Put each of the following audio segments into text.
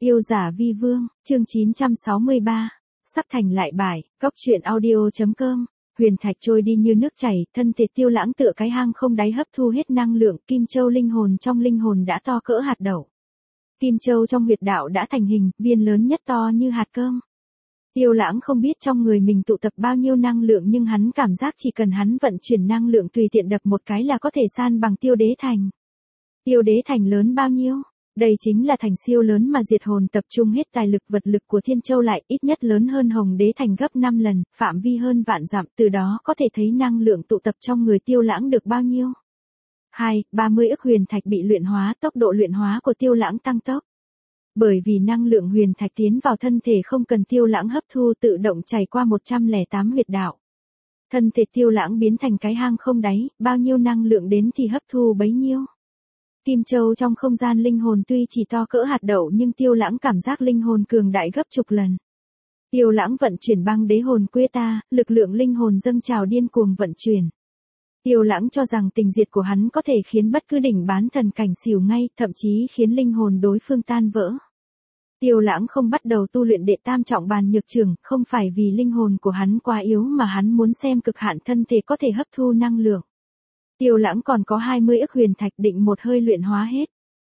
Yêu giả vi vương, chương 963. Sắp thành lại bài, góc truyện audio.com. Huyền thạch trôi đi như nước chảy, thân thể Tiêu Lãng tựa cái hang không đáy hấp thu hết năng lượng, kim châu linh hồn trong linh hồn đã to cỡ hạt đậu. Kim châu trong huyệt đạo đã thành hình, viên lớn nhất to như hạt cơm. Tiêu Lãng không biết trong người mình tụ tập bao nhiêu năng lượng, nhưng hắn cảm giác chỉ cần hắn vận chuyển năng lượng tùy tiện đập một cái là có thể san bằng Tiêu Đế Thành. Tiêu Đế Thành lớn bao nhiêu? Đây chính là thành siêu lớn mà diệt hồn tập trung hết tài lực vật lực của Thiên Châu lại ít nhất lớn hơn Hồng Đế Thành gấp 5 lần, phạm vi hơn vạn dặm, từ đó có thể thấy năng lượng tụ tập trong người Tiêu Lãng được bao nhiêu. 30 ức huyền thạch bị luyện hóa, tốc độ luyện hóa của Tiêu Lãng tăng tốc. Bởi vì năng lượng huyền thạch tiến vào thân thể không cần Tiêu Lãng hấp thu, tự động chảy qua 108 huyệt đạo. Thân thể Tiêu Lãng biến thành cái hang không đáy, bao nhiêu năng lượng đến thì hấp thu bấy nhiêu. Kim châu trong không gian linh hồn tuy chỉ to cỡ hạt đậu nhưng Tiêu Lãng cảm giác linh hồn cường đại gấp chục lần. Tiêu Lãng vận chuyển băng đế hồn quê ta, lực lượng linh hồn dâng trào điên cuồng vận chuyển. Tiêu Lãng cho rằng tình diệt của hắn có thể khiến bất cứ đỉnh bán thần cảnh xỉu ngay, thậm chí khiến linh hồn đối phương tan vỡ. Tiêu Lãng không bắt đầu tu luyện đệ tam trọng bàn nhược trường, không phải vì linh hồn của hắn quá yếu mà hắn muốn xem cực hạn thân thể có thể hấp thu năng lượng. Tiêu Lãng còn có 20 ức huyền thạch định một hơi luyện hóa hết.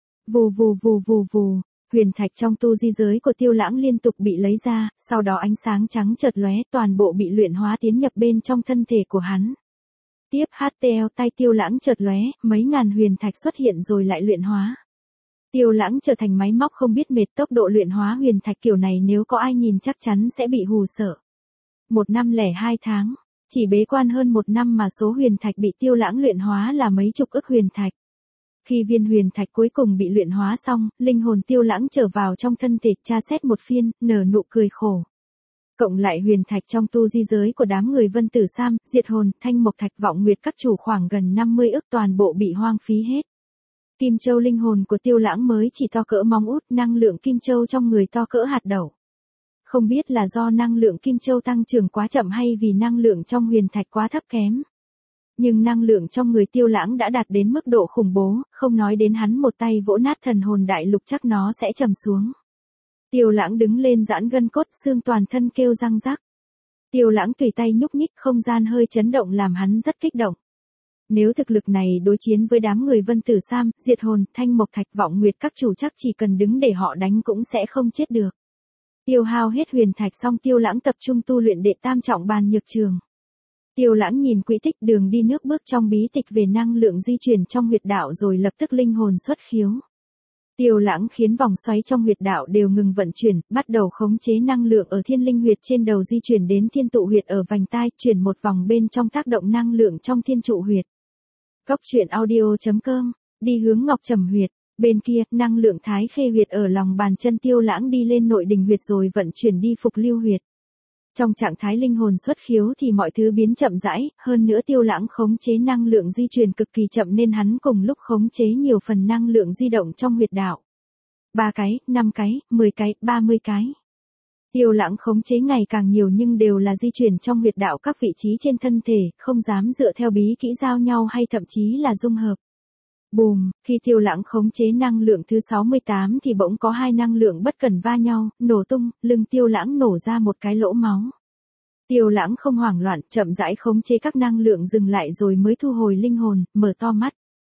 Vù vù vù vù vù, huyền thạch trong tu di giới của Tiêu Lãng liên tục bị lấy ra, sau đó ánh sáng trắng chợt lóe, toàn bộ bị luyện hóa tiến nhập bên trong thân thể của hắn. Tiếp HTL tay Tiêu Lãng chợt lóe, mấy ngàn huyền thạch xuất hiện rồi lại luyện hóa. Tiêu Lãng trở thành máy móc không biết mệt, tốc độ luyện hóa huyền thạch kiểu này nếu có ai nhìn chắc chắn sẽ bị hù sợ. 1 năm lẻ 2 tháng. Chỉ bế quan hơn 1 năm mà số huyền thạch bị Tiêu Lãng luyện hóa là mấy chục ức huyền thạch. Khi viên huyền thạch cuối cùng bị luyện hóa xong, linh hồn Tiêu Lãng trở vào trong thân thể, tra xét một phiên, nở nụ cười khổ. Cộng lại huyền thạch trong tu di giới của đám người Vân Tử Sam, diệt hồn, thanh mộc thạch vọng nguyệt các chủ khoảng gần 50 ức toàn bộ bị hoang phí hết. Kim châu linh hồn của Tiêu Lãng mới chỉ to cỡ móng út, năng lượng kim châu trong người to cỡ hạt đậu. Không biết là do năng lượng kim châu tăng trưởng quá chậm hay vì năng lượng trong huyền thạch quá thấp kém. Nhưng năng lượng trong người Tiêu Lãng đã đạt đến mức độ khủng bố, không nói đến hắn một tay vỗ nát thần hồn đại lục chắc nó sẽ trầm xuống. Tiêu Lãng đứng lên giãn gân cốt, xương toàn thân kêu răng rắc. Tiêu Lãng tùy tay nhúc nhích, không gian hơi chấn động làm hắn rất kích động. Nếu thực lực này đối chiến với đám người Vân Tử Sam, diệt hồn, thanh mộc thạch vọng nguyệt các chủ chắc chỉ cần đứng để họ đánh cũng sẽ không chết được. Tiêu hao hết huyền thạch xong Tiêu Lãng tập trung tu luyện đệ tam trọng bàn nhược trường. Tiêu Lãng nhìn quỹ tích đường đi nước bước trong bí tịch về năng lượng di chuyển trong huyệt đạo rồi lập tức linh hồn xuất khiếu. Tiêu Lãng khiến vòng xoáy trong huyệt đạo đều ngừng vận chuyển, bắt đầu khống chế năng lượng ở thiên linh huyệt trên đầu di chuyển đến thiên tụ huyệt ở vành tai, chuyển một vòng bên trong tác động năng lượng trong thiên trụ huyệt. Góc truyện audio.com, đi hướng Ngọc Trầm huyệt. Bên kia, năng lượng thái khê huyệt ở lòng bàn chân Tiêu Lãng đi lên nội đình huyệt rồi vận chuyển đi phục lưu huyệt. Trong trạng thái linh hồn xuất khiếu thì mọi thứ biến chậm rãi, hơn nữa Tiêu Lãng khống chế năng lượng di chuyển cực kỳ chậm nên hắn cùng lúc khống chế nhiều phần năng lượng di động trong huyệt đạo. 3 cái, 5 cái, 10 cái, 30 cái. Tiêu Lãng khống chế ngày càng nhiều nhưng đều là di chuyển trong huyệt đạo các vị trí trên thân thể, không dám dựa theo bí kỹ giao nhau hay thậm chí là dung hợp. Bùm, khi Tiêu Lãng khống chế năng lượng thứ 68 thì bỗng có 2 năng lượng bất cần va nhau, nổ tung, lưng Tiêu Lãng nổ ra một cái lỗ máu. Tiêu Lãng không hoảng loạn, chậm rãi khống chế các năng lượng dừng lại rồi mới thu hồi linh hồn, mở to mắt.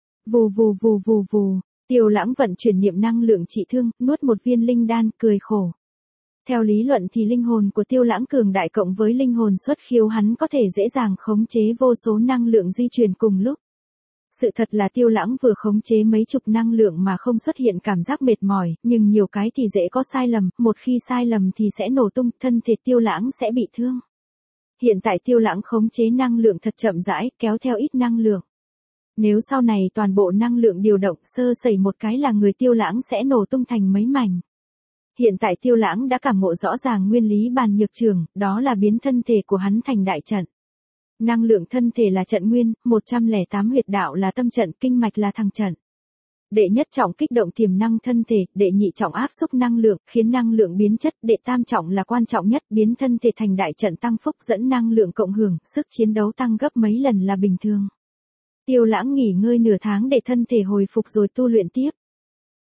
Vù vù vù vù vù, Tiêu Lãng vận chuyển niệm năng lượng trị thương, nuốt một viên linh đan, cười khổ. Theo lý luận thì linh hồn của Tiêu Lãng cường đại cộng với linh hồn xuất khiếu hắn có thể dễ dàng khống chế vô số năng lượng di chuyển cùng lúc. Sự thật là Tiêu Lãng vừa khống chế mấy chục năng lượng mà không xuất hiện cảm giác mệt mỏi, nhưng nhiều cái thì dễ có sai lầm, một khi sai lầm thì sẽ nổ tung, thân thể Tiêu Lãng sẽ bị thương. Hiện tại Tiêu Lãng khống chế năng lượng thật chậm rãi, kéo theo ít năng lượng. Nếu sau này toàn bộ năng lượng điều động sơ sẩy một cái là người Tiêu Lãng sẽ nổ tung thành mấy mảnh. Hiện tại Tiêu Lãng đã cảm ngộ rõ ràng nguyên lý bàn nhược trường, đó là biến thân thể của hắn thành đại trận. Năng lượng thân thể là trận nguyên, 108 huyệt đạo là tâm trận, kinh mạch là thăng trận. Đệ nhất trọng kích động tiềm năng thân thể, đệ nhị trọng áp xúc năng lượng, khiến năng lượng biến chất, đệ tam trọng là quan trọng nhất, biến thân thể thành đại trận tăng phúc dẫn năng lượng cộng hưởng, sức chiến đấu tăng gấp mấy lần là bình thường. Tiêu Lãng nghỉ ngơi nửa tháng để thân thể hồi phục rồi tu luyện tiếp.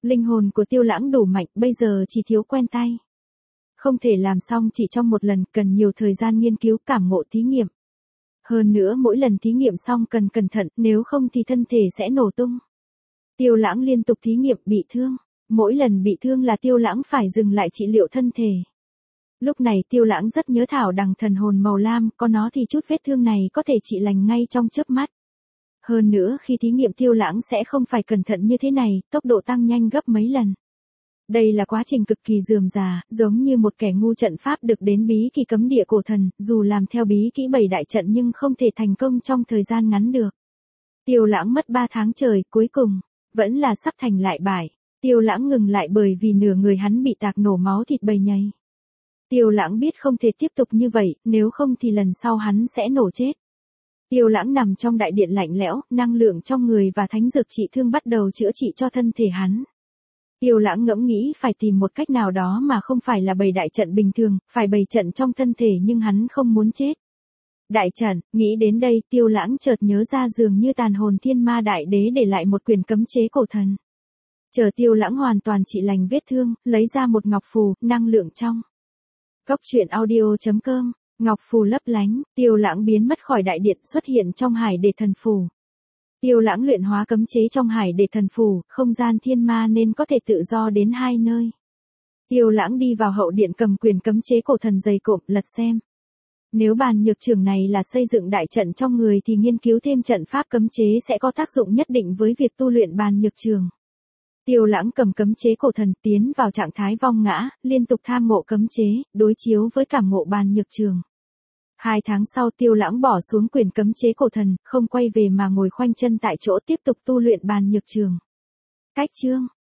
Linh hồn của Tiêu Lãng đủ mạnh, bây giờ chỉ thiếu quen tay. Không thể làm xong chỉ trong một lần, cần nhiều thời gian nghiên cứu, cảm ngộ, thí nghiệm. Hơn nữa mỗi lần thí nghiệm xong cần cẩn thận, nếu không thì thân thể sẽ nổ tung. Tiêu Lãng liên tục thí nghiệm, bị thương. Mỗi lần bị thương là Tiêu Lãng phải dừng lại trị liệu thân thể. Lúc này Tiêu Lãng rất nhớ thảo đằng thần hồn màu lam, có nó thì chút vết thương này có thể trị lành ngay trong chớp mắt. Hơn nữa khi thí nghiệm Tiêu Lãng sẽ không phải cẩn thận như thế này, tốc độ tăng nhanh gấp mấy lần. Đây là quá trình cực kỳ rườm rà, giống như một kẻ ngu trận pháp được đến bí kỳ cấm địa cổ thần, dù làm theo bí kỹ 7 đại trận nhưng không thể thành công trong thời gian ngắn được. Tiêu Lãng mất 3 tháng trời, cuối cùng, vẫn là sắp thành lại bại. Tiêu Lãng ngừng lại bởi vì nửa người hắn bị tạc nổ máu thịt bầy nhầy. Tiêu Lãng biết không thể tiếp tục như vậy, nếu không thì lần sau hắn sẽ nổ chết. Tiêu Lãng nằm trong đại điện lạnh lẽo, năng lượng trong người và thánh dược trị thương bắt đầu chữa trị cho thân thể hắn. Tiêu Lãng ngẫm nghĩ phải tìm một cách nào đó mà không phải là bày đại trận bình thường, phải bày trận trong thân thể nhưng hắn không muốn chết. Đại trận, nghĩ đến đây Tiêu Lãng chợt nhớ ra dường như tàn hồn Thiên Ma Đại Đế để lại một quyển cấm chế cổ thần. Chờ Tiêu Lãng hoàn toàn trị lành vết thương, lấy ra một ngọc phù, năng lượng trong. Góc truyện audio.com, ngọc phù lấp lánh, Tiêu Lãng biến mất khỏi đại điện, xuất hiện trong hải để thần phù. Tiêu Lãng luyện hóa cấm chế trong hải để thần phù, không gian thiên ma nên có thể tự do đến hai nơi. Tiêu Lãng đi vào hậu điện cầm quyền cấm chế cổ thần dày cộm, lật xem. Nếu bàn nhược trưởng này là xây dựng đại trận trong người thì nghiên cứu thêm trận pháp cấm chế sẽ có tác dụng nhất định với việc tu luyện bàn nhược trường. Tiêu Lãng cầm cấm chế cổ thần tiến vào trạng thái vong ngã, liên tục tham ngộ cấm chế, đối chiếu với cảm ngộ bàn nhược trường. 2 tháng sau Tiêu Lãng bỏ xuống quyền cấm chế cổ thần, không quay về mà ngồi khoanh chân tại chỗ tiếp tục tu luyện bàn nhược trường. Cách chương